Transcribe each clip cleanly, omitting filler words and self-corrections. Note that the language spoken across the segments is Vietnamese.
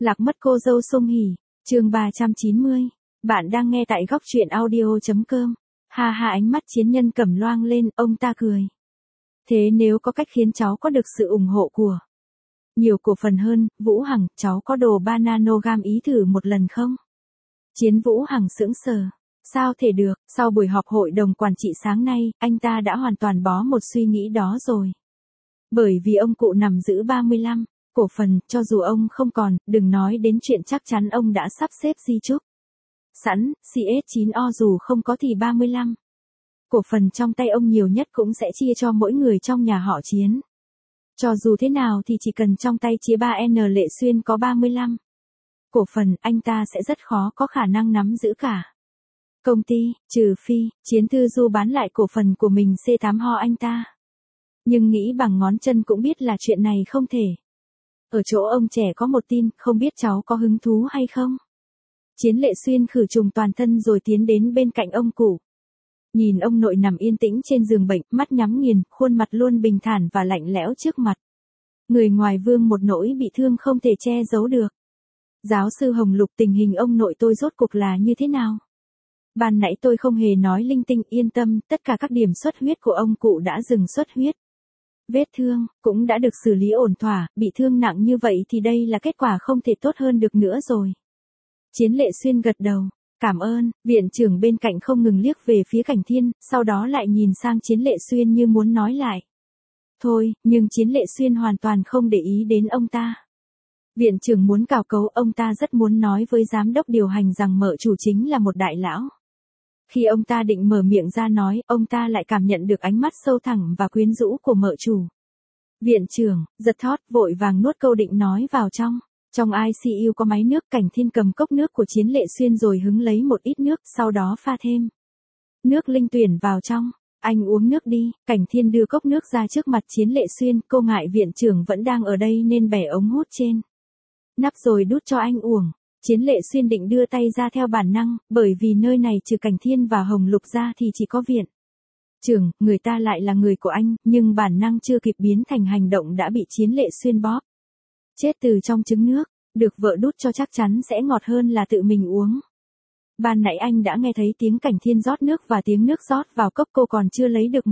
Lạc mất cô dâu Song Hỷ, chương 390. Bạn đang nghe tại góc truyện audio.com. Ha ha, ánh mắt Chiến Nhân cầm loang lên, ông ta cười. Thế nếu có cách khiến cháu có được sự ủng hộ của nhiều cổ phần hơn, Vũ Hằng, cháu có đồ 3 nanogam ý thử một lần không? Chiến Vũ Hằng sững sờ. Sao thể được, sau buổi họp hội đồng quản trị sáng nay, anh ta đã hoàn toàn bó một suy nghĩ đó rồi. Bởi vì ông cụ nằm giữ 35 cổ phần, cho dù ông không còn, đừng nói đến chuyện chắc chắn ông đã sắp xếp di chúc sẵn, CS9O dù không có thì 35 cổ phần trong tay ông nhiều nhất cũng sẽ chia cho mỗi người trong nhà họ Chiến. Cho dù thế nào thì chỉ cần trong tay chia 3N Lệ Xuyên có 35 cổ phần, anh ta sẽ rất khó có khả năng nắm giữ cả công ty, trừ phi, Chiến Thư Du bán lại cổ phần của mình C8 ho anh ta. Nhưng nghĩ bằng ngón chân cũng biết là chuyện này không thể. Ở chỗ ông trẻ có một tin, không biết cháu có hứng thú hay không? Chiến Lệ Xuyên khử trùng toàn thân rồi tiến đến bên cạnh ông cụ. Nhìn ông nội nằm yên tĩnh trên giường bệnh, mắt nhắm nghiền, khuôn mặt luôn bình thản và lạnh lẽo trước mặt. Người ngoài vương một nỗi bị thương không thể che giấu được. Giáo sư Hồng Lục, tình hình ông nội tôi rốt cuộc là như thế nào? Ban nãy tôi không hề nói linh tinh, yên tâm, tất cả các điểm xuất huyết của ông cụ đã dừng xuất huyết. Vết thương cũng đã được xử lý ổn thỏa, bị thương nặng như vậy thì đây là kết quả không thể tốt hơn được nữa rồi. Chiến Lệ Xuyên gật đầu, cảm ơn. Viện trưởng bên cạnh không ngừng liếc về phía Cảnh Thiên, sau đó lại nhìn sang Chiến Lệ Xuyên như muốn nói lại. Thôi, nhưng Chiến Lệ Xuyên hoàn toàn không để ý đến ông ta. Viện trưởng muốn cào cấu, ông ta rất muốn nói với giám đốc điều hành rằng mợ chủ chính là một đại lão. Khi ông ta định mở miệng ra nói, ông ta lại cảm nhận được ánh mắt sâu thẳm và quyến rũ của mợ chủ. Viện trưởng, giật thót, vội vàng nuốt câu định nói vào trong. Trong ICU có máy nước, Cảnh Thiên cầm cốc nước của Chiến Lệ Xuyên rồi hứng lấy một ít nước, sau đó pha thêm nước linh tuyển vào trong. Anh uống nước đi. Cảnh Thiên đưa cốc nước ra trước mặt Chiến Lệ Xuyên, cô ngại viện trưởng vẫn đang ở đây nên bẻ ống hút trên nắp rồi đút cho anh uống. Chiến Lệ Xuyên định đưa tay ra theo bản năng, bởi vì nơi này trừ Cảnh Thiên và Hồng Lục ra thì chỉ có viện trưởng, người ta lại là người của anh, nhưng bản năng chưa kịp biến thành hành động đã bị Chiến Lệ Xuyên bóp chết từ trong trứng nước. Được vợ đút cho chắc chắn sẽ ngọt hơn là tự mình uống. Ban nãy anh đã nghe thấy tiếng Cảnh Thiên rót nước và tiếng nước rót vào cốc, cô còn chưa lấy được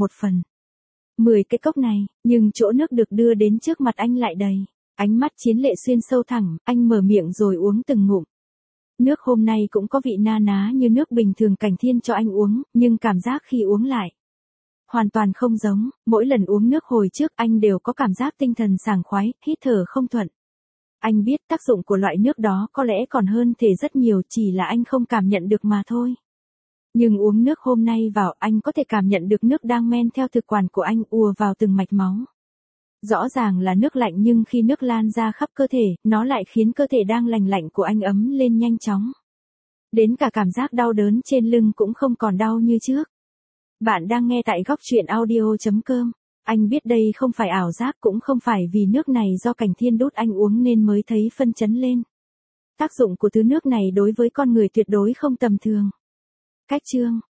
1/10 cái cốc này, nhưng chỗ nước được đưa đến trước mặt anh lại đầy. Ánh mắt Chiến Lệ Xuyên sâu thẳm, anh mở miệng rồi uống từng ngụm. Nước hôm nay cũng có vị na ná như nước bình thường Cảnh Thiên cho anh uống, nhưng cảm giác khi uống lại hoàn toàn không giống. Mỗi lần uống nước hồi trước anh đều có cảm giác tinh thần sảng khoái, hít thở không thuận. Anh biết tác dụng của loại nước đó có lẽ còn hơn thể rất nhiều, chỉ là anh không cảm nhận được mà thôi. Nhưng uống nước hôm nay vào, anh có thể cảm nhận được nước đang men theo thực quản của anh ùa vào từng mạch máu. Rõ ràng là nước lạnh nhưng khi nước lan ra khắp cơ thể, nó lại khiến cơ thể đang lành lạnh của anh ấm lên nhanh chóng. Đến cả cảm giác đau đớn trên lưng cũng không còn đau như trước. Bạn đang nghe tại góc truyện audio.com. Anh biết đây không phải ảo giác, cũng không phải vì nước này do Cảnh Thiên đút anh uống nên mới thấy phân chấn lên. Tác dụng của thứ nước này đối với con người tuyệt đối không tầm thường. Cách chương